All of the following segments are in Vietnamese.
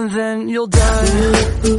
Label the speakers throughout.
Speaker 1: and then you'll die.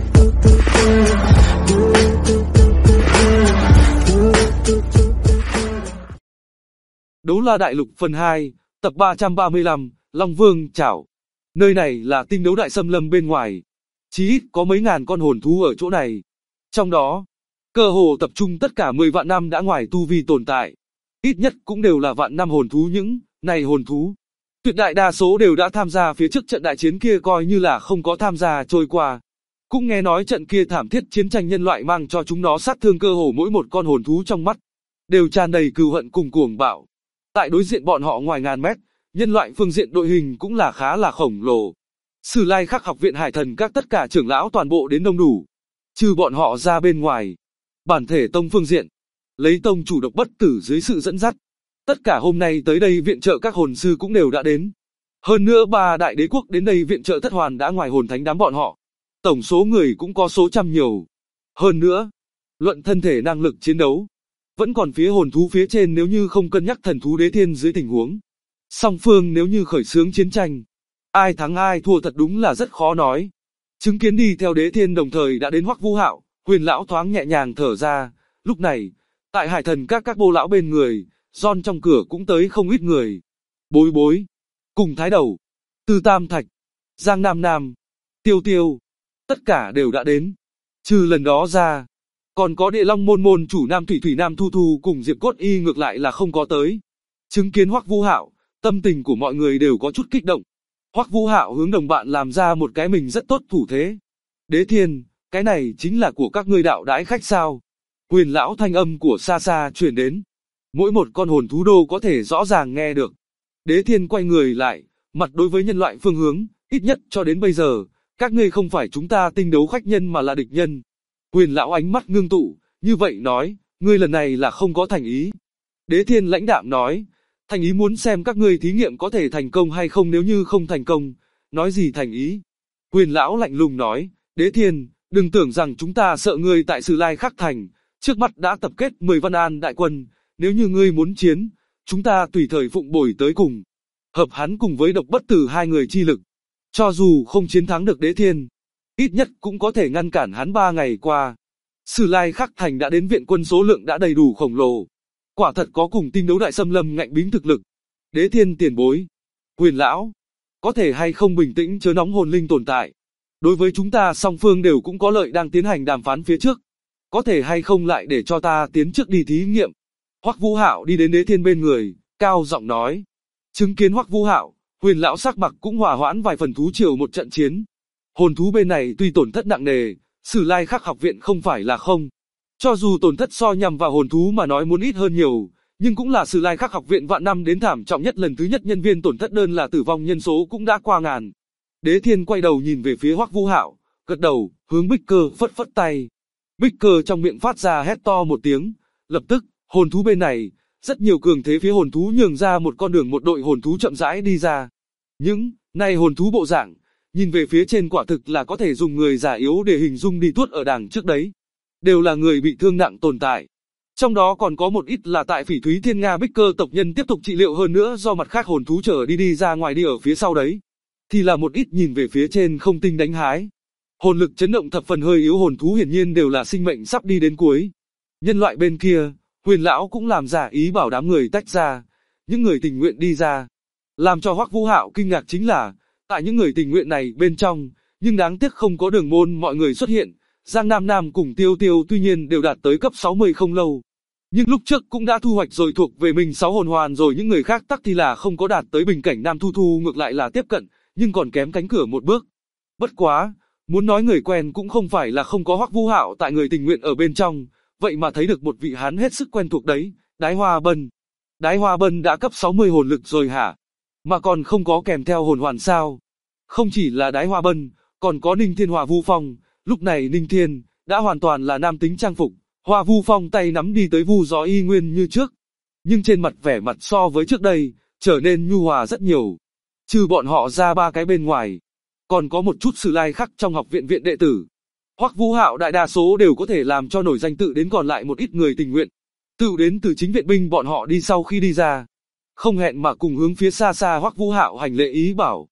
Speaker 2: Đấu La Đại Lục phần 2, tập 335, Long Vương Chảo. Nơi này là tinh đấu đại xâm lâm bên ngoài. Chí ít có mấy ngàn con hồn thú ở chỗ này. Trong đó, cơ hồ tập trung tất cả 10 vạn năm đã ngoài tu vi tồn tại. Ít nhất cũng đều là vạn năm hồn thú những này hồn thú. Tuyệt đại đa số đều đã tham gia phía trước trận đại chiến kia coi như là không có tham gia trôi qua. Cũng nghe nói trận kia thảm thiết chiến tranh nhân loại mang cho chúng nó sát thương cơ hồ mỗi một con hồn thú trong mắt. Đều tràn đầy cừu hận cùng cuồng bạo. Tại đối diện bọn họ ngoài ngàn mét, nhân loại phương diện đội hình cũng là khá là khổng lồ. Sử Lai Khắc học viện Hải Thần các tất cả trưởng lão toàn bộ đến đông đủ. Trừ bọn họ ra bên ngoài. Bản thể tông phương diện, lấy tông chủ Độc Bất Tử dưới sự dẫn dắt. Tất cả hôm nay tới đây viện trợ các hồn sư cũng đều đã đến. Hơn nữa 3 đại đế quốc đến đây viện trợ thất hoàn đã ngoài hồn thánh đám bọn họ. Tổng số người cũng có số trăm nhiều. Hơn nữa, luận thân thể năng lực chiến đấu, vẫn còn phía hồn thú phía trên nếu như không cân nhắc thần thú đế thiên dưới tình huống. Song phương nếu như khởi xướng chiến tranh, ai thắng ai thua thật đúng là rất khó nói. Chứng kiến đi theo đế thiên đồng thời đã đến Hoắc Vũ Hạo, Huyền lão thoáng nhẹ nhàng thở ra. Lúc này, tại Hải Thần các bô lão bên người, John trong cửa cũng tới không ít người. Bối Bối, cùng Thái Đầu, Tư Tam Thạch, Giang Nam Nam, Tiêu Tiêu, tất cả đều đã đến. Trừ lần đó ra, còn có Địa Long môn môn chủ Nam Thủy Thủy Nam Thu Thu cùng Diệp Cốt Y ngược lại là không có tới. Chứng kiến Hoắc Vũ Hạo, tâm tình của mọi người đều có chút kích động. Hoắc Vũ Hạo hướng đồng bạn làm ra một cái mình rất tốt thủ thế. Đế Thiên, cái này chính là của các ngươi đạo đãi khách sao? Huyền lão thanh âm của xa xa truyền đến. Mỗi một con hồn thú đô có thể rõ ràng nghe được. Đế Thiên quay người lại, mặt đối với nhân loại phương hướng, ít nhất cho đến bây giờ, các ngươi không phải chúng ta tinh đấu khách nhân mà là địch nhân. Huyền lão ánh mắt ngưng tụ, như vậy nói, ngươi lần này là không có thành ý. Đế Thiên lãnh đạm nói, thành ý muốn xem các ngươi thí nghiệm có thể thành công hay không, nếu như không thành công, nói gì thành ý. Huyền lão lạnh lùng nói, Đế Thiên, đừng tưởng rằng chúng ta sợ ngươi tại Sử Lai Khắc thành, trước mắt đã tập kết 10 Văn An đại quân, nếu như ngươi muốn chiến, chúng ta tùy thời phụng bồi tới cùng. Hợp hắn cùng với Độc Bất Tử hai người chi lực, cho dù không chiến thắng được Đế Thiên, ít nhất cũng có thể ngăn cản hắn 3 ngày qua. Sử Lai Khắc thành đã đến viện quân số lượng đã đầy đủ khổng lồ. Quả thật có cùng tinh đấu đại xâm lâm ngạnh bính thực lực. Đế Thiên tiền bối, Huyền lão, có thể hay không bình tĩnh chớ nóng hồn linh tồn tại. Đối với chúng ta song phương đều cũng có lợi đang tiến hành đàm phán phía trước. Có thể hay không lại để cho ta tiến trước đi thí nghiệm. Hoắc Vũ Hạo đi đến Đế Thiên bên người, cao giọng nói. Chứng kiến Hoắc Vũ Hạo, Huyền lão sắc mặt cũng hòa hoãn vài phần thú triều một trận chiến. Hồn thú bên này tuy tổn thất nặng nề, Sử Lai Khắc học viện không phải là không. Cho dù tổn thất so nhằm vào hồn thú mà nói muốn ít hơn nhiều, nhưng cũng là Sử Lai Khắc học viện vạn năm đến thảm trọng nhất lần thứ nhất, nhân viên tổn thất đơn là tử vong nhân số cũng đã qua ngàn. Đế Thiên quay đầu nhìn về phía Hoắc Vũ Hạo, gật đầu, hướng Bích Cơ phất phất tay. Bích Cơ trong miệng phát ra hét to một tiếng, lập tức, hồn thú bên này, rất nhiều cường thế phía hồn thú nhường ra một con đường, một đội hồn thú chậm rãi đi ra. Những này hồn thú bộ dạng, nhìn về phía trên quả thực là có thể dùng người già yếu để hình dung đi tuốt ở đằng trước đấy. Đều là người bị thương nặng tồn tại. Trong đó còn có một ít là tại Phỉ Thúy Thiên Nga Bích Cơ tộc nhân tiếp tục trị liệu, hơn nữa do mặt khác hồn thú trở đi ra ngoài đi ở phía sau đấy. Thì là một ít nhìn về phía trên không tinh đánh hái. Hồn lực chấn động thập phần hơi yếu hồn thú hiển nhiên đều là sinh mệnh sắp đi đến cuối. Nhân loại bên kia, Huyền lão cũng làm giả ý bảo đám người tách ra, những người tình nguyện đi ra. Làm cho Hoắc Vũ Hạo kinh ngạc chính là, tại những người tình nguyện này bên trong, nhưng đáng tiếc không có Đường Môn mọi người xuất hiện. Giang Nam Nam cùng Tiêu Tiêu tuy nhiên đều đạt tới cấp 60 không lâu, nhưng lúc trước cũng đã thu hoạch rồi thuộc về mình 6 hồn hoàn rồi, những người khác tắc thì là không có đạt tới bình cảnh. Nam Thu Thu ngược lại là tiếp cận, nhưng còn kém cánh cửa một bước. Bất quá, muốn nói người quen cũng không phải là không có Hoắc Vũ Hạo tại người tình nguyện ở bên trong, vậy mà thấy được một vị hán hết sức quen thuộc đấy, Đái Hoa Bân. Đái Hoa Bân đã cấp 60 hồn lực rồi hả? Mà còn không có kèm theo hồn hoàn sao? Không chỉ là Đái Hoa Bân, còn có Ninh Thiên Hỏa Vu Phong. Lúc này Ninh Thiên đã hoàn toàn là nam tính trang phục, Hỏa Vu Phong tay nắm đi tới Vu Gió y nguyên như trước, nhưng trên mặt vẻ mặt so với trước đây trở nên nhu hòa rất nhiều. Trừ bọn họ ra 3 cái bên ngoài, còn có một chút Sử Lai Khắc trong học viện viện đệ tử. Hoắc Vũ Hạo đại đa số đều có thể làm cho nổi danh, tự đến còn lại một ít người tình nguyện, tự đến từ chính viện binh bọn họ đi sau khi đi ra, không hẹn mà cùng hướng phía xa xa Hoắc Vũ Hạo hành lễ ý bảo.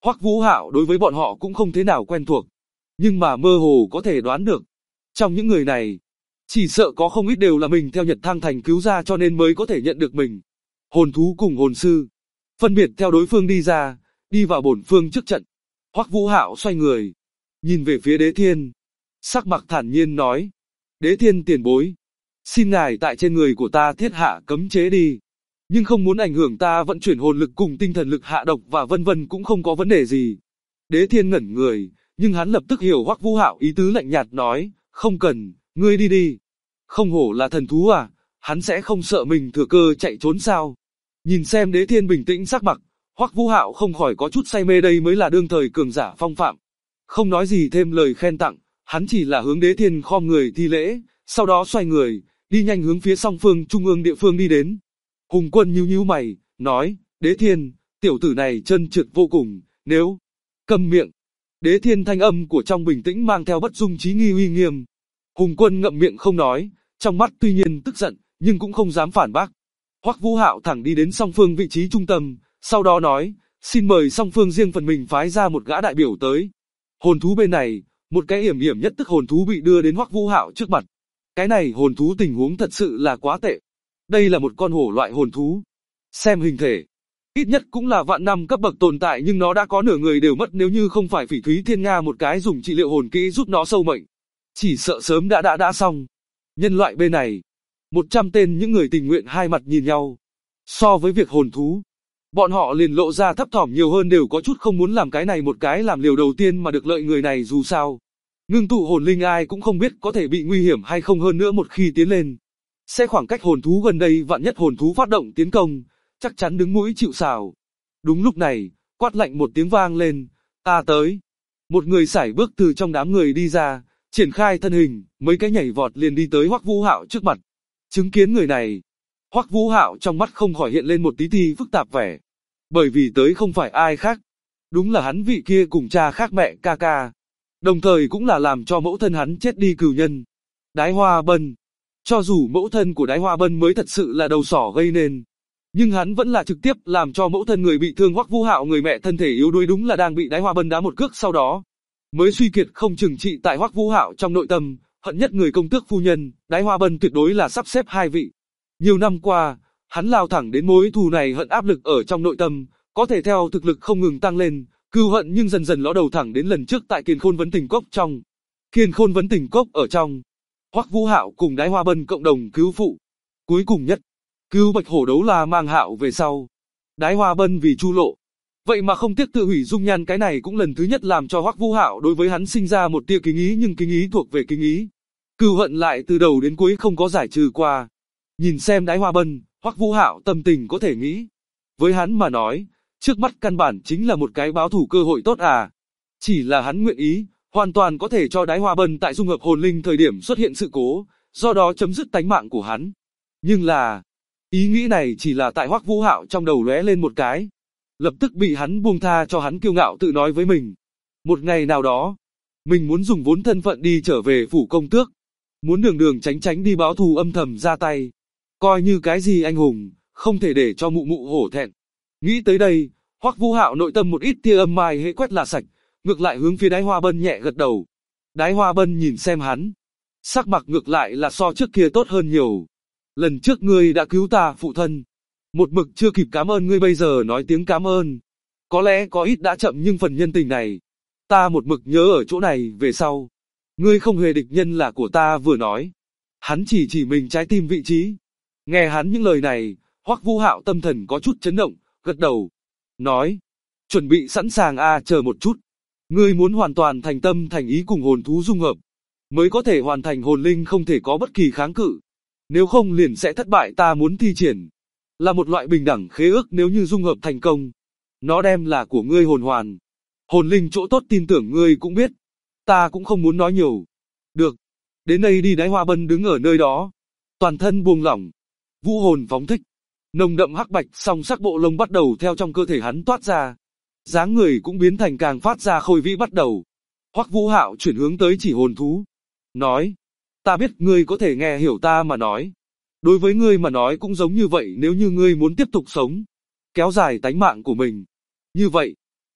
Speaker 2: Hoắc Vũ Hạo đối với bọn họ cũng không thế nào quen thuộc, nhưng mà mơ hồ có thể đoán được. Trong những người này, chỉ sợ có không ít đều là mình theo Nhật Thang Thành cứu ra cho nên mới có thể nhận được mình. Hồn thú cùng hồn sư, phân biệt theo đối phương đi ra, đi vào bổn phương trước trận. Hoắc Vũ Hạo xoay người, nhìn về phía Đế Thiên, sắc mặt thản nhiên nói: Đế Thiên tiền bối, xin ngài tại trên người của ta thiết hạ cấm chế đi, nhưng không muốn ảnh hưởng ta vận chuyển hồn lực cùng tinh thần lực hạ độc và vân vân cũng không có vấn đề gì. Đế Thiên ngẩn người, nhưng hắn lập tức hiểu Hoắc Vũ Hạo ý tứ, lạnh nhạt nói: không cần, ngươi đi đi. Không hổ là thần thú à, hắn sẽ không sợ mình thừa cơ chạy trốn sao? Nhìn xem Đế Thiên bình tĩnh sắc mặt, Hoắc Vũ Hạo không khỏi có chút say mê, đây mới là đương thời cường giả phong phạm. Không nói gì thêm lời khen tặng, hắn chỉ là hướng Đế Thiên khom người thi lễ, sau đó xoay người, đi nhanh hướng phía song phương trung ương địa phương đi đến. Hùng Quân nhíu nhíu mày, nói: Đế Thiên, tiểu tử này chân trượt vô cùng, nếu... Câm miệng. Đế Thiên thanh âm của trong bình tĩnh mang theo bất dung trí nghi uy nghiêm. Hùng Quân ngậm miệng không nói, trong mắt tuy nhiên tức giận, nhưng cũng không dám phản bác. Hoắc Vũ Hạo thẳng đi đến song phương vị trí trung tâm, sau đó nói: xin mời song phương riêng phần mình phái ra một gã đại biểu tới. Hồn thú bên này, một cái hiểm nhất tức hồn thú bị đưa đến Hoắc Vũ Hạo trước mặt. Cái này hồn thú tình huống thật sự là quá tệ. Đây là một con hổ loại hồn thú. Xem hình thể, ít nhất cũng là vạn năm cấp bậc tồn tại, nhưng nó đã có nửa người đều mất, nếu như không phải Phỉ Thúy Thiên Nga một cái dùng trị liệu hồn kỹ giúp nó sâu mệnh, chỉ sợ sớm đã xong. Nhân loại bên này, 100 tên những người tình nguyện hai mặt nhìn nhau. So với việc hồn thú, bọn họ liền lộ ra thấp thỏm nhiều hơn, đều có chút không muốn làm cái này một cái làm liều đầu tiên mà được lợi người này, dù sao ngưng tụ hồn linh ai cũng không biết có thể bị nguy hiểm hay không, hơn nữa một khi tiến lên, sẽ khoảng cách hồn thú gần đây, vạn nhất hồn thú phát động tiến công, chắc chắn đứng mũi chịu sào. Đúng lúc này, quát lạnh một tiếng vang lên: ta tới. Một người sải bước từ trong đám người đi ra, triển khai thân hình, mấy cái nhảy vọt liền đi tới Hoắc Vũ Hạo trước mặt. Chứng kiến người này, Hoắc Vũ Hạo trong mắt không khỏi hiện lên một tí ti phức tạp vẻ, bởi vì tới không phải ai khác, đúng là hắn vị kia cùng cha khác mẹ ca ca, đồng thời cũng là làm cho mẫu thân hắn chết đi cừu nhân, Đái Hoa Bân. Cho dù mẫu thân của Đái Hoa Bân mới thật sự là đầu sỏ gây nên, nhưng hắn vẫn là trực tiếp làm cho mẫu thân người bị thương Hoắc Vũ Hạo, người mẹ thân thể yếu đuối đúng là đang bị Đái Hoa Bân đá một cước, sau đó mới suy kiệt không chừng trị. Tại Hoắc Vũ Hạo trong nội tâm, hận nhất người công tước phu nhân, Đái Hoa Bân tuyệt đối là sắp xếp hai vị. Nhiều năm qua, hắn lao thẳng đến mối thù này, hận áp lực ở trong nội tâm, có thể theo thực lực không ngừng tăng lên, cừu hận nhưng dần dần ló đầu thẳng đến lần trước tại Kiền Khôn Vấn Tình Cốc. Trong Kiền Khôn Vấn Tình Cốc ở trong, Hoắc Vũ Hạo cùng Đái Hoa Bân cộng đồng cứu phụ. Cuối cùng nhất, cứu Bạch Hổ Đấu La Mang Hạo về sau, Đái Hoa Bân vì Chu Lộ, vậy mà không tiếc tự hủy dung nhan, cái này cũng lần thứ nhất làm cho Hoắc Vũ Hạo đối với hắn sinh ra một tia kính ý, nhưng kính ý thuộc về kính ý, cừu hận lại từ đầu đến cuối không có giải trừ qua. Nhìn xem Đái Hoa Bân, Hoắc Vũ Hạo tâm tình có thể nghĩ, với hắn mà nói, trước mắt căn bản chính là một cái báo thù cơ hội tốt à. Chỉ là hắn nguyện ý, hoàn toàn có thể cho Đái Hoa Bân tại dung hợp hồn linh thời điểm xuất hiện sự cố, do đó chấm dứt tánh mạng của hắn. Nhưng là, ý nghĩ này chỉ là tại Hoắc Vũ Hạo trong đầu lóe lên một cái, lập tức bị hắn buông tha cho. Hắn kiêu ngạo tự nói với mình, một ngày nào đó, mình muốn dùng vốn thân phận đi trở về phủ công tước, muốn đường đường tránh tránh đi báo thù, âm thầm ra tay, coi như cái gì anh hùng, không thể để cho mụ mụ hổ thẹn. Nghĩ tới đây, Hoắc Vũ Hạo nội tâm một ít tia âm mai hễ quét là sạch, ngược lại hướng phía Đái Hoa Bân nhẹ gật đầu. Đái Hoa Bân nhìn xem hắn, sắc mặt ngược lại là so trước kia tốt hơn nhiều. Lần trước ngươi đã cứu ta phụ thân, một mực chưa kịp cảm ơn ngươi, bây giờ nói tiếng cảm ơn, có lẽ có ít đã chậm, nhưng phần nhân tình này, ta một mực nhớ ở chỗ này, về sau, ngươi không hề địch nhân là của ta. Vừa nói, hắn chỉ mình trái tim vị trí. Nghe hắn những lời này, Hoắc Vũ Hạo tâm thần có chút chấn động, gật đầu, nói: chuẩn bị sẵn sàng a, chờ một chút. Ngươi muốn hoàn toàn thành tâm thành ý cùng hồn thú dung hợp, mới có thể hoàn thành hồn linh, không thể có bất kỳ kháng cự. Nếu không liền sẽ thất bại. Ta muốn thi triển là một loại bình đẳng khế ước, nếu như dung hợp thành công, nó đem là của ngươi hồn hoàn. Hồn linh chỗ tốt tin tưởng ngươi cũng biết, ta cũng không muốn nói nhiều. Được, đến đây đi. Đái Hoa Bân đứng ở nơi đó, toàn thân buông lỏng, vũ hồn phóng thích, nồng đậm hắc bạch song sắc bộ lông bắt đầu theo trong cơ thể hắn toát ra, dáng người cũng biến thành càng phát ra khôi vĩ. Bắt đầu, Hoắc Vũ Hạo chuyển hướng tới chỉ hồn thú, nói: ta biết ngươi có thể nghe hiểu ta mà nói, đối với ngươi mà nói cũng giống như vậy. Nếu như ngươi muốn tiếp tục sống, kéo dài tánh mạng của mình, như vậy,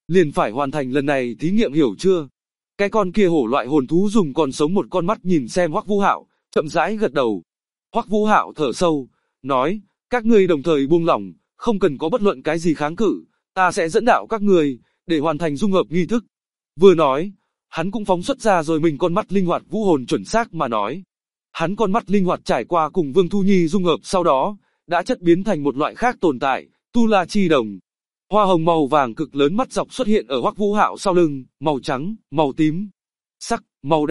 Speaker 2: liền phải hoàn thành lần này thí nghiệm, hiểu chưa? Cái con kia hổ loại hồn thú dùng còn sống một con mắt nhìn xem Hoắc Vũ Hạo, chậm rãi gật đầu. Hoắc Vũ Hạo thở sâu, nói, các ngươi đồng thời buông lỏng, không cần có bất luận cái gì kháng cự, ta sẽ dẫn đạo các ngươi, để hoàn thành dung hợp nghi thức. Vừa nói, hắn cũng phóng xuất ra rồi mình con mắt linh hoạt vũ hồn chuẩn xác mà nói. Hắn con mắt linh hoạt trải qua cùng Vương Thu Nhi dung hợp sau đó, đã chất biến thành một loại khác tồn tại, Tu La Chi Đồng. Hoa hồng màu vàng cực lớn mắt dọc xuất hiện ở Hoắc Vũ Hạo sau lưng, màu trắng, màu tím, sắc, màu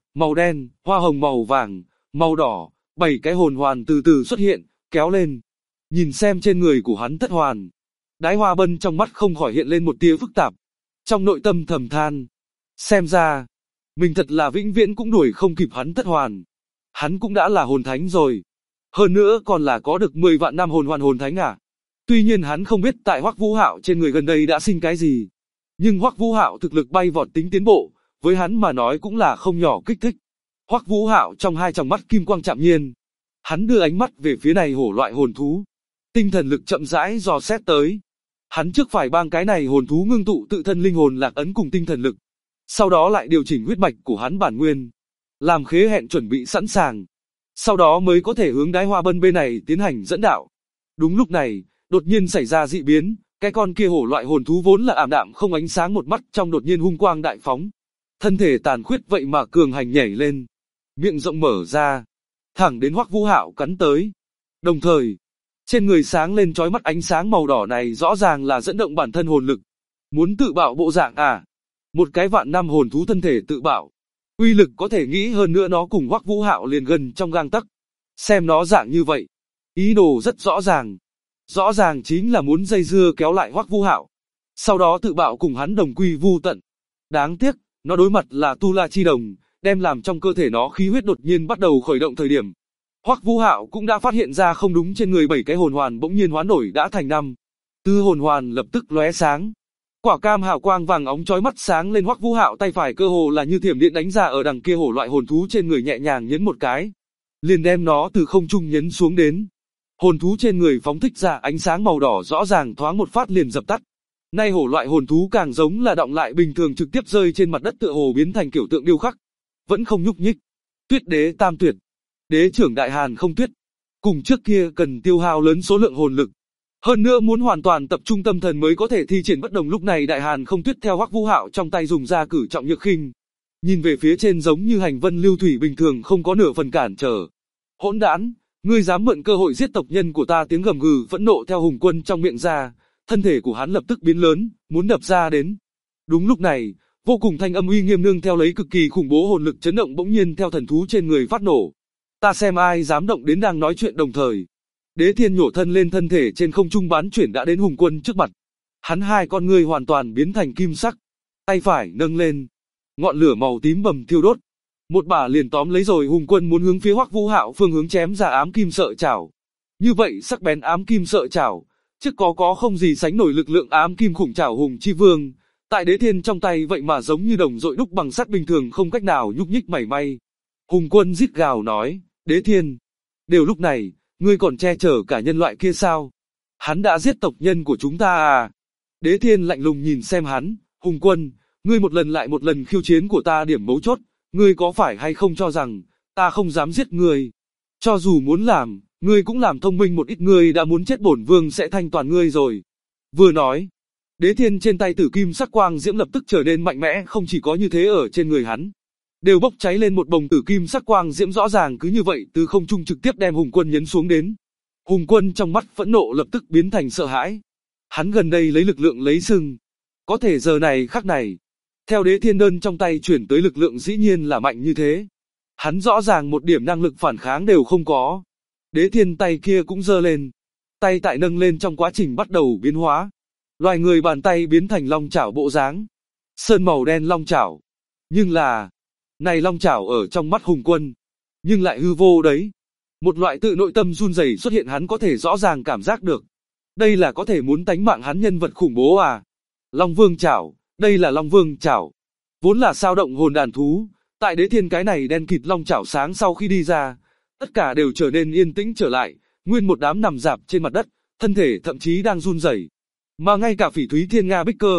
Speaker 2: đen, hoa hồng màu vàng, màu đỏ, 7 cái hồn hoàn từ từ xuất hiện, kéo lên. Nhìn xem trên người của hắn thất hoàn. Đái Hoa Bân trong mắt không khỏi hiện lên một tia phức tạp. Trong nội tâm thầm than. Xem ra, mình thật là vĩnh viễn cũng đuổi không kịp hắn thất hoàn. Hắn cũng đã là hồn thánh rồi. Hơn nữa còn là có được 10 vạn năm hồn hoàn hồn thánh à. Tuy nhiên hắn không biết tại Hoắc Vũ Hạo trên người gần đây đã sinh cái gì. Nhưng Hoắc Vũ Hạo thực lực bay vọt tính tiến bộ, với hắn mà nói cũng là không nhỏ kích thích. Hoắc Vũ Hạo trong hai tròng mắt kim quang chạm nhiên. Hắn đưa ánh mắt về phía này hổ loại hồn thú. Tinh thần lực chậm rãi dò xét tới. Hắn trước phải bang cái này hồn thú ngưng tụ tự thân linh hồn lạc ấn cùng tinh thần lực. Sau đó lại điều chỉnh huyết mạch của hắn bản nguyên. Làm khế hẹn chuẩn bị sẵn sàng. Sau đó mới có thể hướng Đái Hoa Bân bên này tiến hành dẫn đạo. Đúng lúc này, đột nhiên xảy ra dị biến. Cái con kia hổ loại hồn thú vốn là ảm đạm không ánh sáng một mắt trong đột nhiên hung quang đại phóng. Thân thể tàn khuyết vậy mà cường hành nhảy lên. Miệng rộng mở ra. Thẳng đến Hoắc Vũ Hạo cắn tới. Đồng thời, trên người sáng lên chói mắt ánh sáng màu đỏ này rõ ràng là dẫn động bản thân hồn lực. Muốn tự bạo bộ dạng à? Một cái vạn năm hồn thú thân thể tự bạo. Uy lực có thể nghĩ, hơn nữa nó cùng Hoắc Vũ Hạo liền gần trong gang tấc. Xem nó dạng như vậy, ý đồ rất rõ ràng. Rõ ràng chính là muốn dây dưa kéo lại Hoắc Vũ Hạo. Sau đó tự bạo cùng hắn đồng quy vu tận. Đáng tiếc, nó đối mặt là Tu La Chi Đồng, đem làm trong cơ thể nó khí huyết đột nhiên bắt đầu khởi động thời điểm. Hoắc Vũ Hạo cũng đã phát hiện ra không đúng, trên người 7 cái hồn hoàn bỗng nhiên hoán đổi đã thành 5. Tư hồn hoàn lập tức lóe sáng. Quả cam hào quang vàng óng chói mắt sáng lên, Hoắc Vũ Hạo tay phải cơ hồ là như thiểm điện đánh ra ở đằng kia hổ loại hồn thú trên người, nhẹ nhàng nhấn một cái, liền đem nó từ không trung nhấn xuống đến. Hồn thú trên người phóng thích ra ánh sáng màu đỏ rõ ràng, thoáng một phát liền dập tắt. Nay hổ loại hồn thú càng giống là động lại bình thường, trực tiếp rơi trên mặt đất, tựa hồ biến thành kiểu tượng điêu khắc, vẫn không nhúc nhích. Tuyết đế tam tuyệt, đế trưởng Đại Hàn không tuyết. Cùng trước kia cần tiêu hao lớn số lượng hồn lực. Hơn nữa muốn hoàn toàn tập trung tâm thần mới có thể thi triển bất đồng. Lúc này Đại Hàn không tuyết theo Hoắc Vũ Hạo trong tay dùng ra cử trọng nhược khinh. Nhìn về phía trên giống như hành vân lưu thủy bình thường, không có nửa phần cản trở. Hỗn đản, ngươi dám mượn cơ hội giết tộc nhân của ta! Tiếng gầm gừ phẫn nộ theo Hùng Quân trong miệng ra, thân thể của hắn lập tức biến lớn, muốn đập ra đến. Đúng lúc này, vô cùng thanh âm uy nghiêm nương theo lấy cực kỳ khủng bố hồn lực chấn động bỗng nhiên theo thần thú trên người phát nổ. Ta xem ai dám động đến! Đang nói chuyện đồng thời, Đế Thiên nhổ thân lên, thân thể trên không trung bán chuyển đã đến Hùng Quân trước mặt. Hắn hai con ngươi hoàn toàn biến thành kim sắc, tay phải nâng lên, ngọn lửa màu tím bầm thiêu đốt. Một bả liền tóm lấy rồi Hùng Quân, muốn hướng phía Hoắc Vũ Hạo phương hướng chém ra ám kim sợi chảo. Như vậy sắc bén ám kim sợi chảo, trước có không gì sánh nổi lực lượng ám kim khủng chảo Hùng Chi Vương. Tại Đế Thiên trong tay vậy mà giống như đồng dội đúc bằng sắt bình thường, không cách nào nhúc nhích mảy may. Hùng Quân rít gào nói, Đế Thiên, đều lúc này, ngươi còn che chở cả nhân loại kia sao? Hắn đã giết tộc nhân của chúng ta à? Đế Thiên lạnh lùng nhìn xem hắn, Hùng Quân, ngươi một lần lại một lần khiêu chiến của ta điểm mấu chốt, ngươi có phải hay không cho rằng, ta không dám giết ngươi? Cho dù muốn làm, ngươi cũng làm thông minh một ít, ngươi đã muốn chết bổn vương sẽ thanh toàn ngươi rồi. Vừa nói, Đế Thiên trên tay tử kim sắc quang diễm lập tức trở nên mạnh mẽ, không chỉ có như thế, ở trên người hắn đều bốc cháy lên một bồng tử kim sắc quang diễm, rõ ràng cứ như vậy từ không trung trực tiếp đem Hùng Quân nhấn xuống đến. Hùng Quân trong mắt phẫn nộ lập tức biến thành sợ hãi. Hắn gần đây lấy lực lượng lấy sưng, có thể giờ này khắc này, theo Đế Thiên đơn trong tay chuyển tới lực lượng dĩ nhiên là mạnh như thế. Hắn rõ ràng một điểm năng lực phản kháng đều không có. Đế Thiên tay kia cũng giơ lên, tay tại nâng lên trong quá trình bắt đầu biến hóa. Loài người bàn tay biến thành long chảo bộ dáng, sơn màu đen long chảo. Nhưng là, này long chảo ở trong mắt Hùng Quân, nhưng lại hư vô đấy. Một loại tự nội tâm run rẩy xuất hiện, hắn có thể rõ ràng cảm giác được. Đây là có thể muốn tánh mạng hắn nhân vật khủng bố à? Long Vương chảo, đây là Long Vương chảo. Vốn là sao động hồn đàn thú, tại Đế Thiên cái này đen kịt long chảo sáng sau khi đi ra, tất cả đều trở nên yên tĩnh trở lại, nguyên một đám nằm rạp trên mặt đất, thân thể thậm chí đang run rẩy. Mà ngay cả Phỉ Thúy Thiên Nga Bích Cơ,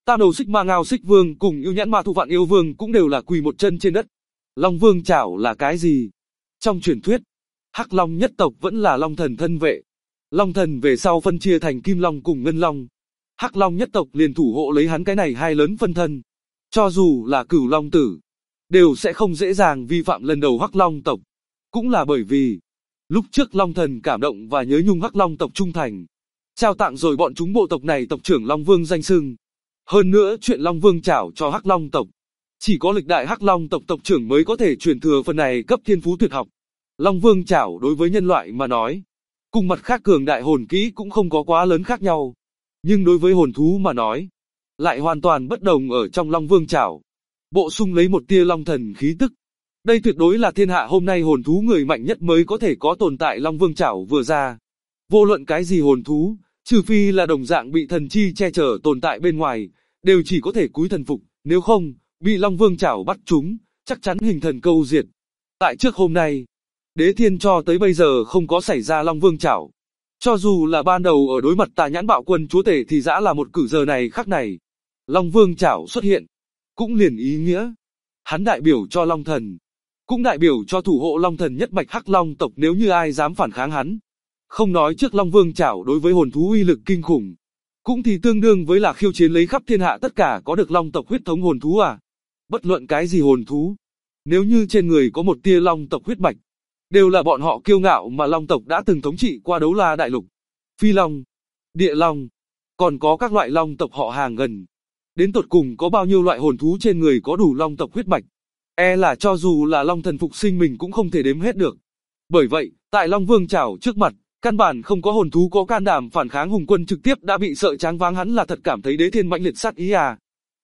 Speaker 2: Tam đầu xích ma ngao xích vương cùng yêu nhãn ma thụ vạn yêu vương cũng đều là quỳ một chân trên đất. Long vương chảo là cái gì? Trong truyền thuyết, Hắc Long nhất tộc vẫn là Long thần thân vệ. Long thần về sau phân chia thành Kim Long cùng Ngân Long. Hắc Long nhất tộc liền thủ hộ lấy hắn cái này hai lớn phân thân. Cho dù là Cửu Long tử, đều sẽ không dễ dàng vi phạm lần đầu Hắc Long tộc. Cũng là bởi vì, lúc trước Long thần cảm động và nhớ nhung Hắc Long tộc trung thành, trao tặng rồi bọn chúng bộ tộc này tộc trưởng Long Vương danh xưng. Hơn nữa chuyện Long Vương chảo cho Hắc Long tộc, chỉ có lịch đại Hắc Long tộc tộc trưởng mới có thể truyền thừa phần này cấp thiên phú tuyệt học. Long Vương chảo đối với nhân loại mà nói, cùng mặt khác cường đại hồn kỹ cũng không có quá lớn khác nhau. Nhưng đối với hồn thú mà nói, lại hoàn toàn bất đồng ở trong Long Vương chảo. Bổ sung lấy một tia Long thần khí tức. Đây tuyệt đối là thiên hạ hôm nay hồn thú người mạnh nhất mới có thể có tồn tại. Long Vương chảo vừa ra, vô luận cái gì hồn thú, trừ phi là đồng dạng bị thần chi che chở tồn tại bên ngoài, đều chỉ có thể cúi thần phục, nếu không, bị Long Vương chảo bắt chúng, chắc chắn hình thần câu diệt. Tại trước hôm nay, Đế Thiên cho tới bây giờ không có xảy ra Long Vương chảo. Cho dù là ban đầu ở đối mặt Tà Nhãn Bạo Quân chúa tể thì dã là một cử giờ này khắc này, Long Vương chảo xuất hiện, cũng liền ý nghĩa, hắn đại biểu cho Long thần, cũng đại biểu cho thủ hộ Long thần nhất mạch Hắc Long tộc nếu như ai dám phản kháng hắn. Không nói trước Long Vương chảo đối với hồn thú uy lực kinh khủng, cũng thì tương đương với là khiêu chiến lấy khắp thiên hạ tất cả có được Long tộc huyết thống hồn thú à. Bất luận cái gì hồn thú, nếu như trên người có một tia Long tộc huyết mạch, đều là bọn họ kiêu ngạo mà Long tộc đã từng thống trị qua Đấu La đại lục. Phi Long, Địa Long, còn có các loại Long tộc họ hàng gần. Đến tột cùng có bao nhiêu loại hồn thú trên người có đủ Long tộc huyết mạch, e là cho dù là Long thần phục sinh mình cũng không thể đếm hết được. Bởi vậy, tại Long Vương chảo trước mặt, căn bản không có hồn thú có can đảm phản kháng. Hùng Quân trực tiếp đã bị sợ choáng váng, hắn là thật cảm thấy Đế Thiên mãnh liệt sát ý à.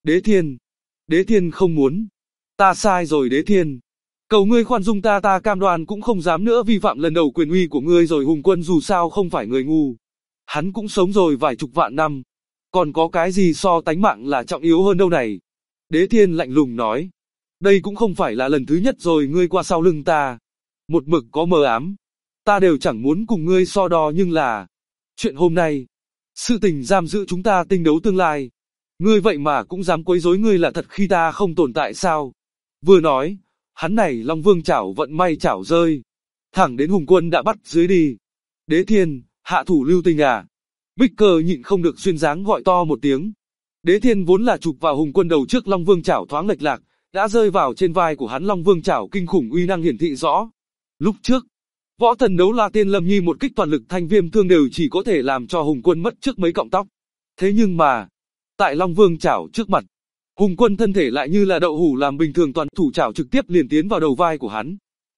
Speaker 2: Đế Thiên không muốn. Ta sai rồi Đế Thiên. Cầu ngươi khoan dung ta, ta cam đoan cũng không dám nữa vi phạm lần đầu quyền uy của ngươi rồi. Hùng Quân dù sao không phải người ngu. Hắn cũng sống rồi vài chục vạn năm. Còn có cái gì so tánh mạng là trọng yếu hơn đâu này. Đế Thiên lạnh lùng nói. Đây cũng không phải là lần thứ nhất rồi ngươi qua sau lưng ta. Một mực có mờ ám. Ta đều chẳng muốn cùng ngươi so đo, nhưng là chuyện hôm nay, sự tình giam giữ chúng ta tinh đấu tương lai, ngươi vậy mà cũng dám quấy rối, ngươi là thật khi ta không tồn tại sao? Vừa nói, hắn này Long Vương chảo vận may chảo rơi, thẳng đến Hùng Quân đã bắt dưới đi. Đế Thiên, hạ thủ lưu tình à? Bích Cơ nhịn không được duyên dáng gọi to một tiếng. Đế Thiên vốn là chụp vào Hùng Quân đầu trước, Long Vương chảo thoáng lệch lạc, đã rơi vào trên vai của hắn. Long Vương chảo kinh khủng uy năng hiển thị rõ. Lúc trước, võ thần Đấu La Tiên Lâm Nhi một kích toàn lực thanh viêm thương đều chỉ có thể làm cho Hùng Quân mất trước mấy cọng tóc. Thế nhưng mà, tại Long Vương chảo trước mặt, Hùng Quân thân thể lại như là đậu hũ làm bình thường, toàn thủ chảo trực tiếp liền tiến vào đầu vai của hắn.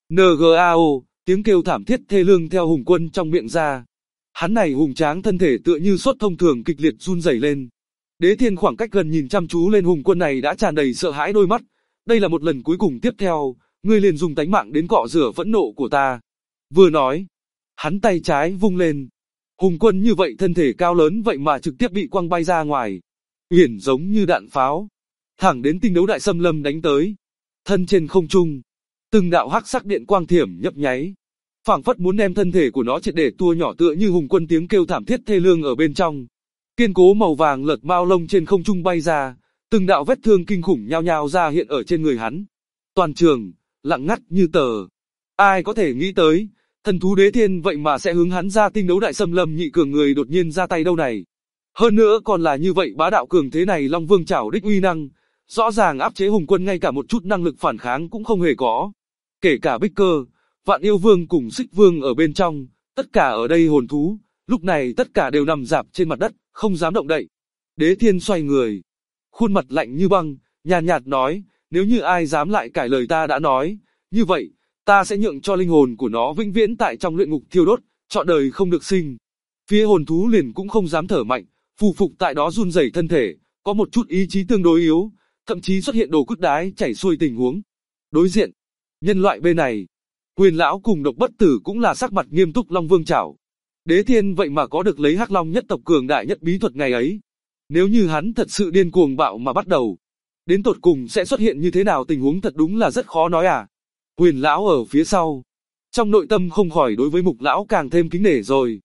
Speaker 2: NGAO, tiếng kêu thảm thiết thê lương theo Hùng Quân trong miệng ra. Hắn này hùng tráng thân thể tựa như sốt thông thường kịch liệt run rẩy lên. Đế Thiên khoảng cách gần nhìn chăm chú lên Hùng Quân này đã tràn đầy sợ hãi đôi mắt. Đây là một lần cuối cùng, tiếp theo, ngươi liền dùng tánh mạng đến cọ rửa phẫn nộ của ta. Vừa nói, hắn tay trái vung lên. Hùng Quân như vậy thân thể cao lớn vậy mà trực tiếp bị quăng bay ra ngoài. Uyển giống như đạn pháo, thẳng đến tinh đấu đại xâm lâm đánh tới. Thân trên không trung, từng đạo hắc sắc điện quang thiểm nhấp nháy, phảng phất muốn đem thân thể của nó triệt để tua nhỏ, tựa như Hùng Quân tiếng kêu thảm thiết thê lương ở bên trong. Kiên cố màu vàng lợt mao lông trên không trung bay ra, từng đạo vết thương kinh khủng nhao nhao ra hiện ở trên người hắn. Toàn trường lặng ngắt như tờ. Ai có thể nghĩ tới, thần thú Đế Thiên vậy mà sẽ hướng hắn ra tinh đấu đại xâm lâm nhị cường người đột nhiên ra tay đâu này. Hơn nữa còn là như vậy bá đạo cường thế này. Long Vương chảo đích uy năng, rõ ràng áp chế Hùng Quân, ngay cả một chút năng lực phản kháng cũng không hề có. Kể cả Bích Cơ, Vạn Yêu Vương cùng Xích Vương ở bên trong, tất cả ở đây hồn thú, lúc này tất cả đều nằm rạp trên mặt đất, không dám động đậy. Đế Thiên xoay người, khuôn mặt lạnh như băng, nhàn nhạt nói, nếu như ai dám lại cãi lời ta đã nói, như vậy, ta sẽ nhượng cho linh hồn của nó vĩnh viễn tại trong luyện ngục thiêu đốt, trọn đời không được sinh. Phía hồn thú liền cũng không dám thở mạnh, phù phục tại đó run rẩy thân thể, có một chút ý chí tương đối yếu, thậm chí xuất hiện đồ cút đái chảy xuôi tình huống. Đối diện, nhân loại bên này, Huyền lão cùng Độc Bất Tử cũng là sắc mặt nghiêm túc. Long Vương chảo, Đế Thiên vậy mà có được lấy Hắc Long nhất tộc cường đại nhất bí thuật ngày ấy. Nếu như hắn thật sự điên cuồng bạo mà bắt đầu, đến tột cùng sẽ xuất hiện như thế nào tình huống thật đúng là rất khó nói à. Huyền lão ở phía sau, trong nội tâm không khỏi đối với Mục lão càng thêm kính nể rồi.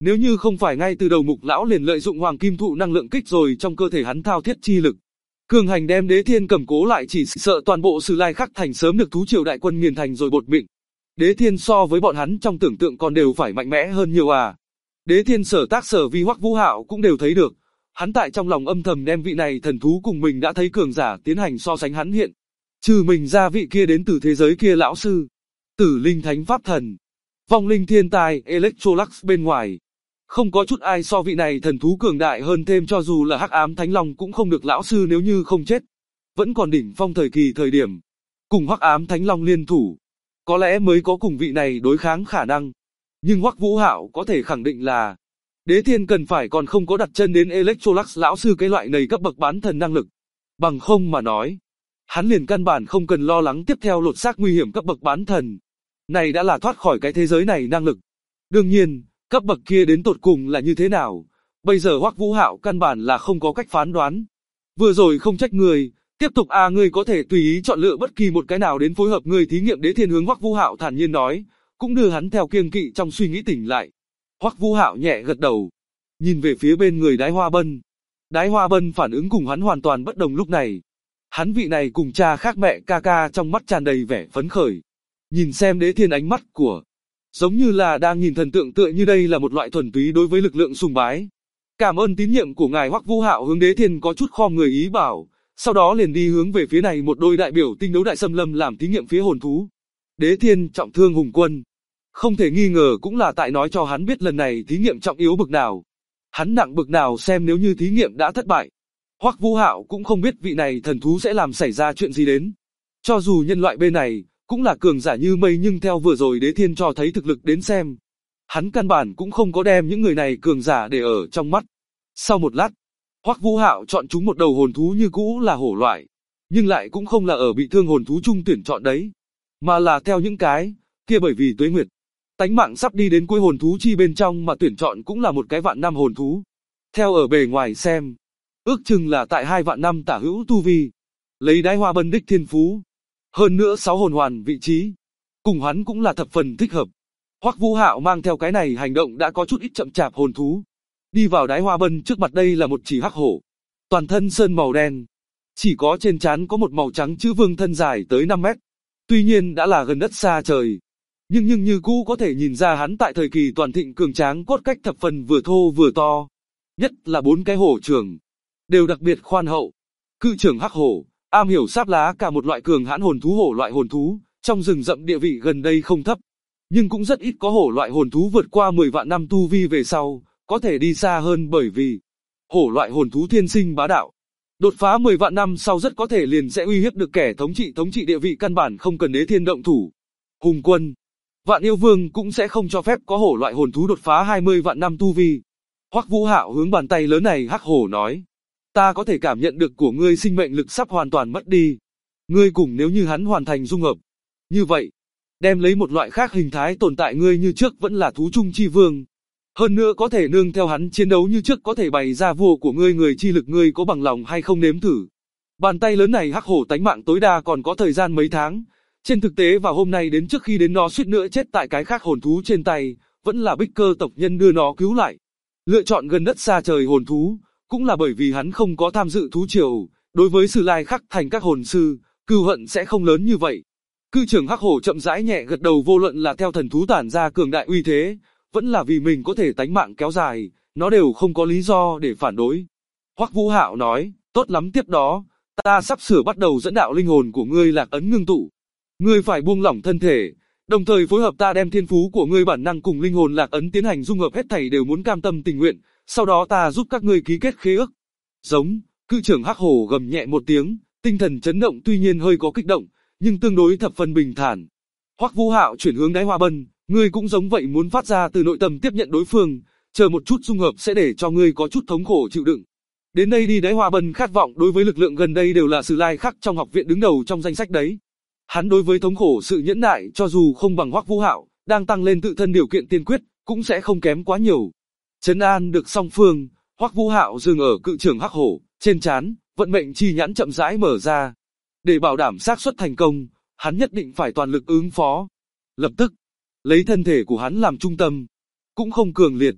Speaker 2: Nếu như không phải ngay từ đầu Mục lão liền lợi dụng hoàng kim thụ năng lượng kích rồi trong cơ thể hắn thao thiết chi lực, cường hành đem Đế Thiên cầm cố lại, chỉ sợ toàn bộ Sử Lai Khắc thành sớm được thú triều đại quân nghiền thành rồi bột mịn. Đế Thiên so với bọn hắn trong tưởng tượng còn đều phải mạnh mẽ hơn nhiều à. Đế Thiên sở tác sở vi Hoắc Vũ Hạo cũng đều thấy được, hắn tại trong lòng âm thầm đem vị này thần thú cùng mình đã thấy cường giả tiến hành so sánh hắn hiện. Trừ mình ra vị kia đến từ thế giới kia lão sư, Tử Linh Thánh Pháp Thần, Vong Linh Thiên Tài Electrolux bên ngoài, không có chút ai so vị này thần thú cường đại hơn, thêm cho dù là Hắc Ám Thánh Long cũng không được lão sư nếu như không chết, vẫn còn đỉnh phong thời kỳ thời điểm, cùng Hắc Ám Thánh Long liên thủ, có lẽ mới có cùng vị này đối kháng khả năng. Nhưng Hoắc Vũ Hạo có thể khẳng định là Đế Thiên cần phải còn không có đặt chân đến Electrolux lão sư cái loại này cấp bậc bán thần năng lực. Bằng không mà nói, hắn liền căn bản không cần lo lắng tiếp theo lột xác nguy hiểm cấp bậc bán thần. Này đã là thoát khỏi cái thế giới này năng lực. Đương nhiên, cấp bậc kia đến tột cùng là như thế nào, bây giờ Hoắc Vũ Hạo căn bản là không có cách phán đoán. Vừa rồi không trách người, tiếp tục ngươi có thể tùy ý chọn lựa bất kỳ một cái nào đến phối hợp người thí nghiệm. Đế Thiên hướng Hoắc Vũ Hạo thản nhiên nói, cũng đưa hắn theo kiêng kỵ trong suy nghĩ tỉnh lại. Hoắc Vũ Hạo nhẹ gật đầu, nhìn về phía bên người Đái Hoa Bân. Đái Hoa Bân phản ứng cùng hắn hoàn toàn bất đồng lúc này. Hắn vị này cùng cha khác mẹ ca ca trong mắt tràn đầy vẻ phấn khởi. Nhìn xem Đế Thiên ánh mắt của, giống như là đang nhìn thần tượng, tựa như đây là một loại thuần túy đối với lực lượng sùng bái. Cảm ơn tín nhiệm của ngài. Hoắc Vũ Hạo hướng Đế Thiên có chút khom người ý bảo, sau đó liền đi hướng về phía này một đôi đại biểu tinh đấu đại xâm lâm làm thí nghiệm phía hồn thú. Đế Thiên trọng thương Hùng Quân, không thể nghi ngờ cũng là tại nói cho hắn biết lần này thí nghiệm trọng yếu bực nào. Hắn nặng bực nào xem nếu như thí nghiệm đã thất bại. Hoắc Vũ Hạo cũng không biết vị này thần thú sẽ làm xảy ra chuyện gì đến. Cho dù nhân loại bên này cũng là cường giả như mây, nhưng theo vừa rồi Đế Thiên cho thấy thực lực đến xem, hắn căn bản cũng không có đem những người này cường giả để ở trong mắt. Sau một lát, Hoắc Vũ Hạo chọn chúng một đầu hồn thú như cũ là hổ loại, nhưng lại cũng không là ở bị thương hồn thú chung tuyển chọn đấy, mà là theo những cái kia bởi vì tuế nguyệt, tánh mạng sắp đi đến cuối hồn thú chi bên trong mà tuyển chọn, cũng là một cái vạn năm hồn thú. Theo ở bề ngoài xem, ước chừng là tại 2 vạn năm tả hữu tu vi, lấy Đái Hoa Bân đích thiên phú, hơn nữa 6 hồn hoàn vị trí, cùng hắn cũng là thập phần thích hợp. Hoắc Vũ Hạo mang theo cái này hành động đã có chút ít chậm chạp hồn thú, đi vào Đái Hoa Bân trước mặt. Đây là một chỉ hắc hổ, toàn thân sơn màu đen, chỉ có trên trán có một màu trắng chữ vương, thân dài tới 5 mét. Tuy nhiên đã là gần đất xa trời, nhưng như cũ có thể nhìn ra hắn tại thời kỳ toàn thịnh cường tráng, cốt cách thập phần vừa thô vừa to. Nhất là 4 cái hổ trưởng đều đặc biệt khoan hậu. Cự trưởng hắc hổ, am hiểu sáp lá, cả một loại cường hãn hồn thú. Hổ loại hồn thú trong rừng rậm địa vị gần đây không thấp, nhưng cũng rất ít có hổ loại hồn thú vượt qua 10 vạn năm tu vi về sau có thể đi xa hơn, bởi vì hổ loại hồn thú thiên sinh bá đạo, đột phá 10 vạn năm sau rất có thể liền sẽ uy hiếp được kẻ thống trị địa vị, căn bản không cần Đế Thiên động thủ. Hùng Quân, Vạn Yêu Vương cũng sẽ không cho phép có hổ loại hồn thú đột phá 20 vạn năm tu vi. Hoắc Vũ Hạo hướng bàn tay lớn này hắc hổ nói, ta có thể cảm nhận được của ngươi sinh mệnh lực sắp hoàn toàn mất đi. Ngươi cùng nếu như hắn hoàn thành dung hợp, như vậy, đem lấy một loại khác hình thái tồn tại, ngươi như trước vẫn là thú chung chi vương. Hơn nữa có thể nương theo hắn chiến đấu như trước, có thể bày ra vua của ngươi người chi lực, ngươi có bằng lòng hay không nếm thử? Bàn tay lớn này hắc hổ tánh mạng tối đa còn có thời gian mấy tháng. Trên thực tế vào hôm nay đến trước khi đến nó suýt nữa chết tại cái khác hồn thú trên tay, vẫn là Bích Cơ tộc nhân đưa nó cứu lại. Lựa chọn gần đất xa trời hồn thú, cũng là bởi vì hắn không có tham dự thú triều, đối với Sử Lai Khắc thành các hồn sư, cừu hận sẽ không lớn như vậy. Cự trưởng hắc hổ chậm rãi nhẹ gật đầu, vô luận là theo thần thú tản ra cường đại uy thế, vẫn là vì mình có thể tánh mạng kéo dài, nó đều không có lý do để phản đối. Hoắc Vũ Hạo nói, tốt lắm, tiếp đó, ta sắp sửa bắt đầu dẫn đạo linh hồn của ngươi lạc ấn ngưng tụ. Ngươi phải buông lỏng thân thể, đồng thời phối hợp ta đem thiên phú của ngươi bản năng cùng linh hồn lạc ấn tiến hành dung hợp, hết thảy đều muốn cam tâm tình nguyện, sau đó ta giúp các ngươi ký kết khế ước. Giống, cự trưởng hắc hổ gầm nhẹ một tiếng, tinh thần chấn động, tuy nhiên hơi có kích động, nhưng tương đối thập phần bình thản. Hoắc Vũ Hạo chuyển hướng Đái Hoa Bân, ngươi cũng giống vậy, muốn phát ra từ nội tâm tiếp nhận đối phương, chờ một chút dung hợp sẽ để cho ngươi có chút thống khổ chịu đựng. Đến đây đi. Đái Hoa Bân khát vọng đối với lực lượng gần đây đều là Sử Lai Khắc trong học viện đứng đầu trong danh sách đấy. Hắn đối với thống khổ sự nhẫn nại cho dù không bằng Hoắc Vũ Hạo, đang tăng lên tự thân điều kiện tiên quyết, cũng sẽ không kém quá nhiều. Trấn an được song phương, Hoắc Vũ Hạo dừng ở cự trưởng hắc hổ, trên trán, vận mệnh chi nhãn chậm rãi mở ra. Để bảo đảm xác suất thành công, hắn nhất định phải toàn lực ứng phó. Lập tức, lấy thân thể của hắn làm trung tâm, cũng không cường liệt,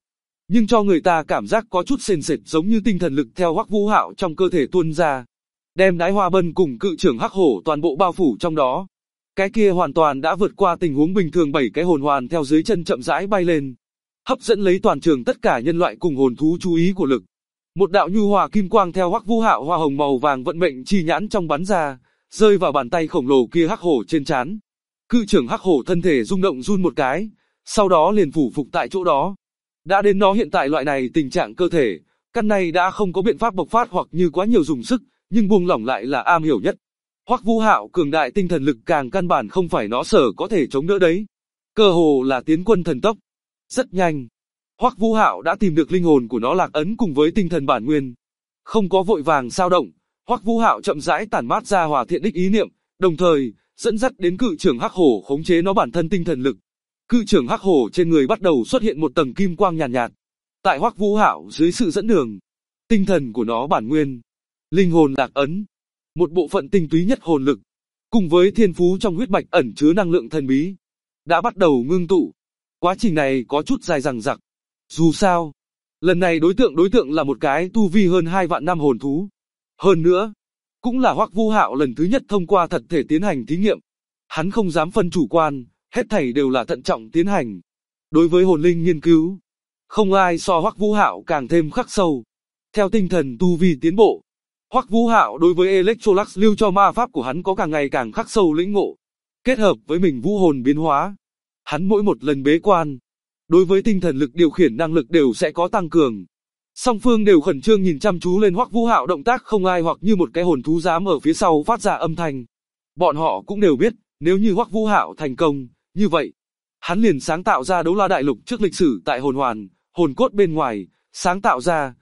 Speaker 2: nhưng cho người ta cảm giác có chút sền sệt giống như tinh thần lực theo Hoắc Vũ Hạo trong cơ thể tuôn ra, đem Đái Hoa Bân cùng cự trưởng Hắc Hổ toàn bộ bao phủ trong đó. Cái kia hoàn toàn đã vượt qua tình huống bình thường, 7 cái hồn hoàn theo dưới chân chậm rãi bay lên, hấp dẫn lấy toàn trường tất cả nhân loại cùng hồn thú chú ý của lực. Một đạo nhu hòa kim quang theo Hoắc Vũ Hạo hoa hồng màu vàng vận mệnh chi nhãn trong bắn ra, rơi vào bàn tay khổng lồ kia Hắc Hổ trên trán. Cự trưởng Hắc Hổ thân thể rung động run một cái, sau đó liền phủ phục tại chỗ đó. Đã đến nó hiện tại loại này tình trạng cơ thể, căn này đã không có biện pháp bộc phát hoặc như quá nhiều dùng sức, nhưng buông lỏng lại là am hiểu nhất. Hoắc Vũ Hạo cường đại tinh thần lực càng căn bản không phải nó sở có thể chống đỡ đấy. Cơ hồ là tiến quân thần tốc. Rất nhanh, Hoắc Vũ Hạo đã tìm được linh hồn của nó lạc ấn cùng với tinh thần bản nguyên. Không có vội vàng sao động, Hoắc Vũ Hạo chậm rãi tản mát ra hòa thiện đích ý niệm, đồng thời dẫn dắt đến cự trưởng Hắc Hổ khống chế nó bản thân tinh thần lực. Cự trưởng Hắc Hổ trên người bắt đầu xuất hiện một tầng kim quang nhàn nhạt. Tại Hoắc Vũ Hạo dưới sự dẫn đường, tinh thần của nó bản nguyên, linh hồn lạc ấn, một bộ phận tinh túy nhất hồn lực, cùng với thiên phú trong huyết mạch ẩn chứa năng lượng thần bí, đã bắt đầu ngưng tụ. Quá trình này có chút dài dằng dặc. Dù sao, lần này đối tượng là một cái tu vi hơn 2 vạn năm hồn thú. Hơn nữa, cũng là Hoắc Vũ Hạo lần thứ nhất thông qua thật thể tiến hành thí nghiệm. Hắn không dám phân chủ quan, hết thảy đều là thận trọng tiến hành. Đối với hồn linh nghiên cứu, không ai so Hoắc Vũ Hạo càng thêm khắc sâu. Theo tinh thần tu vi tiến bộ, Hoắc Vũ Hạo đối với Electrolux lưu cho ma pháp của hắn có càng ngày càng khắc sâu lĩnh ngộ. Kết hợp với mình vũ hồn biến hóa, hắn mỗi một lần bế quan, đối với tinh thần lực điều khiển năng lực đều sẽ có tăng cường. Song phương đều khẩn trương nhìn chăm chú lên Hoắc Vũ Hạo động tác, không ai hoặc như một cái hồn thú dám ở phía sau phát ra âm thanh. Bọn họ cũng đều biết, nếu như Hoắc Vũ Hạo thành công, như vậy, hắn liền sáng tạo ra đấu la đại lục trước lịch sử tại hồn hoàn, hồn cốt bên ngoài, sáng tạo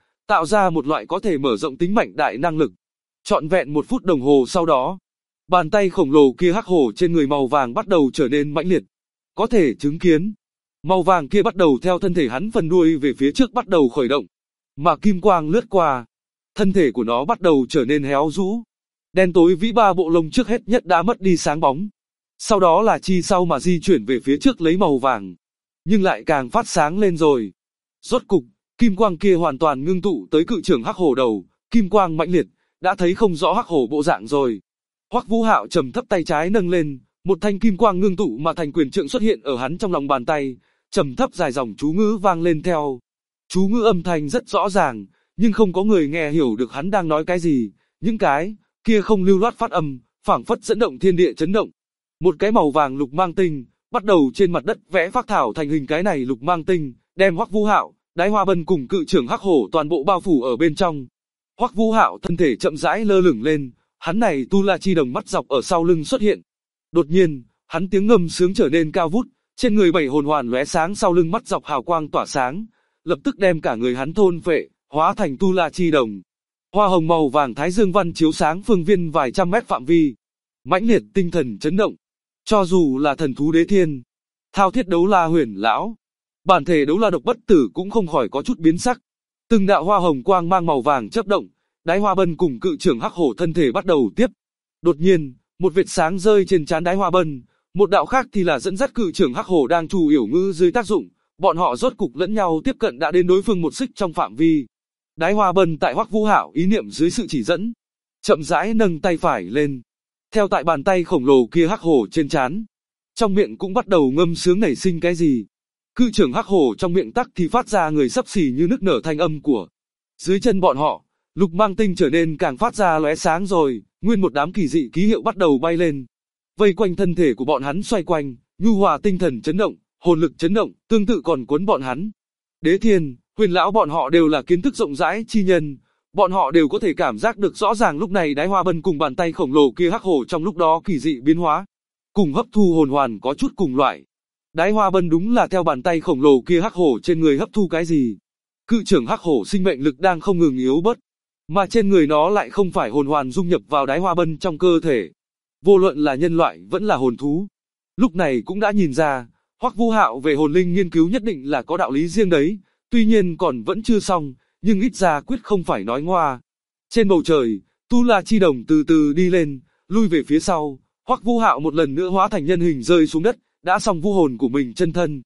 Speaker 2: ra một loại có thể mở rộng tính mạnh đại năng lực. Trọn vẹn 1 phút đồng hồ sau đó, bàn tay khổng lồ kia Hắc Hổ trên người màu vàng bắt đầu trở nên mãnh liệt. Có thể chứng kiến, màu vàng kia bắt đầu theo thân thể hắn phần đuôi về phía trước bắt đầu khởi động, mà kim quang lướt qua, thân thể của nó bắt đầu trở nên héo rũ. Đen tối vĩ ba bộ lông trước hết nhất đã mất đi sáng bóng, sau đó là chi sau mà di chuyển về phía trước lấy màu vàng, nhưng lại càng phát sáng lên rồi. Rốt cục, kim quang kia hoàn toàn ngưng tụ tới cự trưởng Hắc Hổ đầu, kim quang mãnh liệt, đã thấy không rõ Hắc Hổ bộ dạng rồi. Hoắc Vũ Hạo trầm thấp tay trái nâng lên, một thanh kim quang ngưng tụ mà thành quyền trượng xuất hiện ở hắn trong lòng bàn tay, trầm thấp dài dòng chú ngữ vang lên theo. Chú ngữ âm thanh rất rõ ràng, nhưng không có người nghe hiểu được hắn đang nói cái gì, những cái kia không lưu loát phát âm, phảng phất dẫn động thiên địa chấn động. Một cái màu vàng lục mang tinh bắt đầu trên mặt đất vẽ phác thảo thành hình, cái này lục mang tinh đem Hoắc Vũ Hạo, Đái Hoa Bân cùng cự trưởng Hắc Hổ toàn bộ bao phủ ở bên trong. Hoắc Vũ Hạo thân thể chậm rãi lơ lửng lên, hắn này tu la chi đồng mắt dọc ở sau lưng xuất hiện. Đột nhiên, hắn tiếng ngâm sướng trở nên cao vút, trên người 7 hồn hoàn lóe sáng, sau lưng mắt dọc hào quang tỏa sáng, lập tức đem cả người hắn thôn phệ, hóa thành tu la chi đồng. Hoa hồng màu vàng thái dương văn chiếu sáng phương viên vài trăm mét phạm vi, mãnh liệt tinh thần chấn động. Cho dù là thần thú đế thiên, thao thiết đấu la huyền lão, bản thể đấu la độc bất tử cũng không khỏi có chút biến sắc. Từng đạo hoa hồng quang mang màu vàng chớp động, Đái Hoa Bân cùng cự trưởng Hắc Hổ thân thể bắt đầu tiếp. Đột nhiên, một vệt sáng rơi trên trán Đái Hoa Bân, một đạo khác thì là dẫn dắt cự trưởng Hắc Hổ đang trù yểu ngư dưới tác dụng, bọn họ rốt cục lẫn nhau tiếp cận đã đến đối phương một xích trong phạm vi. Đái Hoa Bân tại Hoắc Vũ Hạo ý niệm dưới sự chỉ dẫn, chậm rãi nâng tay phải lên, theo tại bàn tay khổng lồ kia Hắc Hổ trên trán, trong miệng cũng bắt đầu ngâm sướng nảy sinh cái gì. Cự trưởng Hắc Hổ trong miệng tắc thì phát ra người sắp xỉ như nức nở thanh âm của. Dưới chân bọn họ, lục mang tinh trở nên càng phát ra lóe sáng rồi, nguyên một đám kỳ dị ký hiệu bắt đầu bay lên, vây quanh thân thể của bọn hắn xoay quanh, nhu hòa tinh thần chấn động, hồn lực chấn động, tương tự còn cuốn bọn hắn. Đế Thiên, Huyền lão bọn họ đều là kiến thức rộng rãi chi nhân, bọn họ đều có thể cảm giác được rõ ràng lúc này Đái Hoa Bân cùng bàn tay khổng lồ kia Hắc Hổ trong lúc đó kỳ dị biến hóa, cùng hấp thu hồn hoàn có chút cùng loại. Đái Hoa Bân đúng là theo bàn tay khổng lồ kia Hắc Hổ trên người hấp thu cái gì. Cự trưởng Hắc Hổ sinh mệnh lực đang không ngừng yếu bớt, mà trên người nó lại không phải hồn hoàn dung nhập vào Đái Hoa Bân trong cơ thể. Vô luận là nhân loại vẫn là hồn thú, lúc này cũng đã nhìn ra, Hoắc Vũ Hạo về hồn linh nghiên cứu nhất định là có đạo lý riêng đấy, tuy nhiên còn vẫn chưa xong, nhưng ít ra quyết không phải nói ngoa. Trên bầu trời, tu la chi đồng từ từ đi lên, lui về phía sau, Hoắc Vũ Hạo một lần nữa hóa thành nhân hình rơi xuống đất, đã xong vũ hồn của mình chân thân.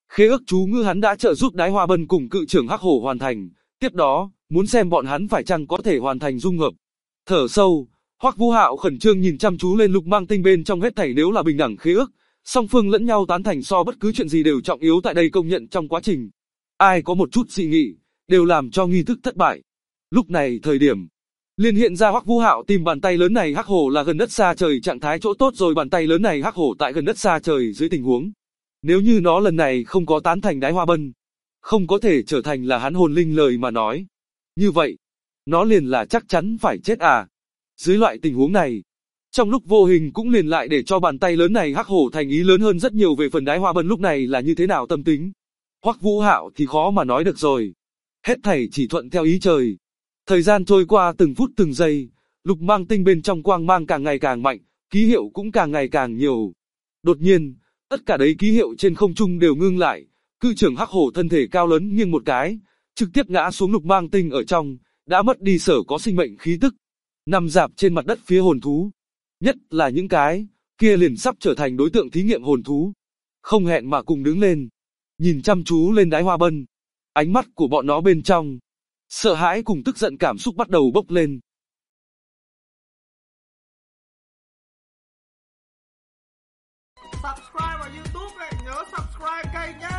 Speaker 2: Khế ước chú ngữ hắn đã trợ giúp Đái Hoa Bân cùng cự trưởng Hắc Hổ hoàn thành, tiếp đó, muốn xem bọn hắn phải chăng có thể hoàn thành dung hợp. Thở sâu, Hoắc Vũ Hạo khẩn trương nhìn chăm chú lên Lục Mang Tinh bên trong hết thảy nếu là bình đẳng khế ước, song phương lẫn nhau tán thành so bất cứ chuyện gì đều trọng yếu tại đây công nhận trong quá trình. Ai có một chút dị nghị, đều làm cho nghi thức thất bại. Lúc này thời điểm, liền hiện ra Hoắc Vũ Hạo tìm bàn tay lớn này Hắc Hổ là gần đất xa trời trạng thái chỗ tốt rồi bàn tay lớn này Hắc Hổ tại gần đất xa trời dưới tình huống. Nếu như nó lần này không có tán thành Đái Hoa Bân, không có thể trở thành là hắn hồn linh lời mà nói. Như vậy, nó liền là chắc chắn phải chết à. Dưới loại tình huống này, trong lúc vô hình cũng liền lại để cho bàn tay lớn này Hắc Hổ thành ý lớn hơn rất nhiều về phần Đái Hoa Bân lúc này là như thế nào tâm tính. Hoắc Vũ Hạo thì khó mà nói được rồi. Hết thảy chỉ thuận theo ý trời. Thời gian trôi qua từng phút từng giây, Lục Mang Tinh bên trong quang mang càng ngày càng mạnh, ký hiệu cũng càng ngày càng nhiều. Đột nhiên, tất cả đấy ký hiệu trên không trung đều ngưng lại, cự trưởng Hắc Hổ thân thể cao lớn nghiêng một cái, trực tiếp ngã xuống Lục Mang Tinh ở trong, đã mất đi sở có sinh mệnh khí tức, nằm rạp trên mặt đất phía hồn thú. Nhất là những cái kia liền sắp trở thành đối tượng thí nghiệm hồn thú, không hẹn mà cùng đứng lên, nhìn chăm chú lên Đái Hoa Bân. Ánh mắt của bọn nó bên trong, sợ hãi cùng tức giận cảm xúc bắt đầu bốc lên.
Speaker 1: Subscribe vào YouTube này, nhớ subscribe kênh nhé.